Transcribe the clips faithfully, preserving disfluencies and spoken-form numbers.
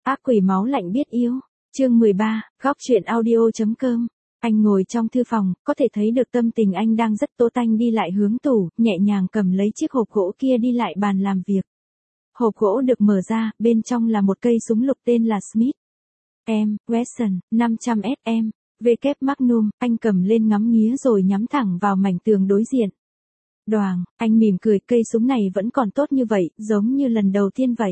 Ác quỷ máu lạnh biết yêu. Chương mười ba, góc truyện audio chấm com. Anh ngồi trong thư phòng, có thể thấy được tâm tình anh đang rất tố tanh đi lại hướng tủ, nhẹ nhàng cầm lấy chiếc hộp gỗ kia đi lại bàn làm việc. Hộp gỗ được mở ra, bên trong là một cây súng lục tên là Smith and Wesson, năm trăm S M, W Magnum, anh cầm lên ngắm nghía rồi nhắm thẳng vào mảnh tường đối diện. Đoàng, anh mỉm cười, cây súng này vẫn còn tốt như vậy, giống như lần đầu tiên vậy.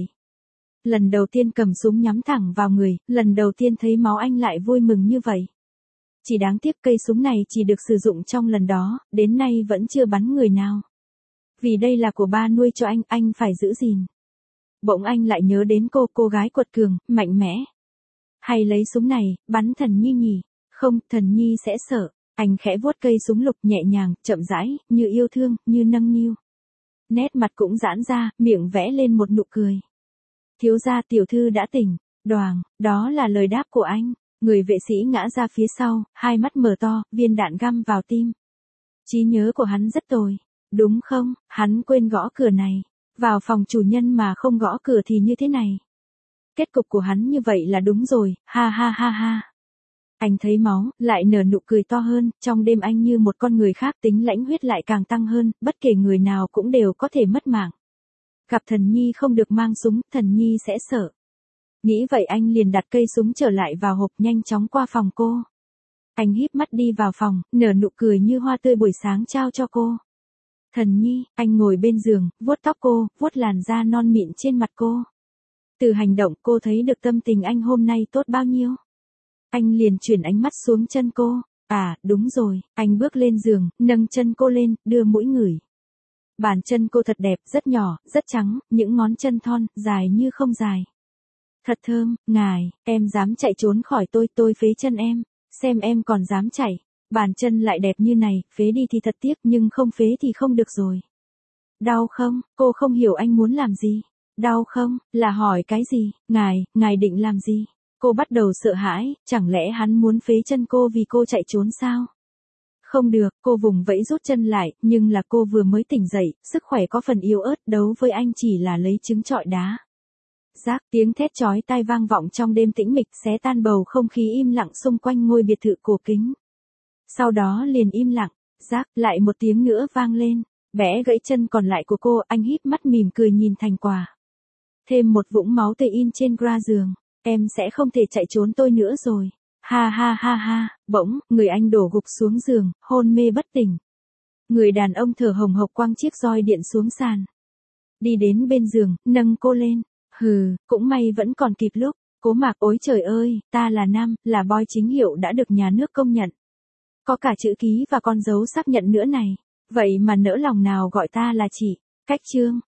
Lần đầu tiên cầm súng nhắm thẳng vào người, lần đầu tiên thấy máu anh lại vui mừng như vậy. Chỉ đáng tiếc cây súng này chỉ được sử dụng trong lần đó, đến nay vẫn chưa bắn người nào. Vì đây là của ba nuôi cho anh, anh phải giữ gìn. Bỗng anh lại nhớ đến cô, cô gái quật cường, mạnh mẽ. Hay lấy súng này, bắn Thần Nhi nhỉ? Không, Thần Nhi sẽ sợ. Anh khẽ vuốt cây súng lục nhẹ nhàng, chậm rãi, như yêu thương, như nâng niu. Nét mặt cũng giãn ra, miệng vẽ lên một nụ cười. Thiếu gia tiểu thư đã tỉnh. Đoàng, đó là lời đáp của anh. Người vệ sĩ ngã ra phía sau, hai mắt mở to, viên đạn găm vào tim. Trí nhớ của hắn rất tồi. Đúng không, hắn quên gõ cửa này. Vào phòng chủ nhân mà không gõ cửa thì như thế này. Kết cục của hắn như vậy là đúng rồi, ha ha ha ha. Anh thấy máu, lại nở nụ cười to hơn, trong đêm anh như một con người khác, tính lãnh huyết lại càng tăng hơn, bất kể người nào cũng đều có thể mất mạng. Gặp Thần Nhi không được mang súng, Thần Nhi sẽ sợ. Nghĩ vậy anh liền đặt cây súng trở lại vào hộp, nhanh chóng qua phòng cô. Anh híp mắt đi vào phòng, nở nụ cười như hoa tươi buổi sáng trao cho cô. Thần Nhi, anh ngồi bên giường, vuốt tóc cô, vuốt làn da non mịn trên mặt cô. Từ hành động cô thấy được tâm tình anh hôm nay tốt bao nhiêu. Anh liền chuyển ánh mắt xuống chân cô. À, đúng rồi, anh bước lên giường, nâng chân cô lên, đưa mũi ngửi. Bàn chân cô thật đẹp, rất nhỏ, rất trắng, những ngón chân thon, dài như không dài. Thật thơm, ngài, em dám chạy trốn khỏi tôi, tôi phế chân em, xem em còn dám chạy. Bàn chân lại đẹp như này, phế đi thì thật tiếc, nhưng không phế thì không được rồi. Đau không? Cô không hiểu anh muốn làm gì. Đau không? Là hỏi cái gì? Ngài, ngài định làm gì? Cô bắt đầu sợ hãi, chẳng lẽ hắn muốn phế chân cô vì cô chạy trốn sao? Không được, cô vùng vẫy rút chân lại, nhưng là cô vừa mới tỉnh dậy, sức khỏe có phần yếu ớt, đấu với anh chỉ là lấy trứng trọi đá. Rác, tiếng thét chói tai vang vọng trong đêm tĩnh mịch, xé tan bầu không khí im lặng xung quanh ngôi biệt thự cổ kính. Sau đó liền im lặng, rác, lại một tiếng nữa vang lên, bẻ gãy chân còn lại của cô, anh híp mắt mỉm cười nhìn thành quả. Thêm một vũng máu tươi in trên gra giường, em sẽ không thể chạy trốn tôi nữa rồi. Ha ha ha ha, bỗng, người anh đổ gục xuống giường, hôn mê bất tỉnh. Người đàn ông thở hồng hộc quăng chiếc roi điện xuống sàn. Đi đến bên giường, nâng cô lên. Hừ, cũng may vẫn còn kịp lúc. Cố Mạc, ôi trời ơi, ta là nam, là boy chính hiệu đã được nhà nước công nhận. Có cả chữ ký và con dấu xác nhận nữa này. Vậy mà nỡ lòng nào gọi ta là chị. Cách chương.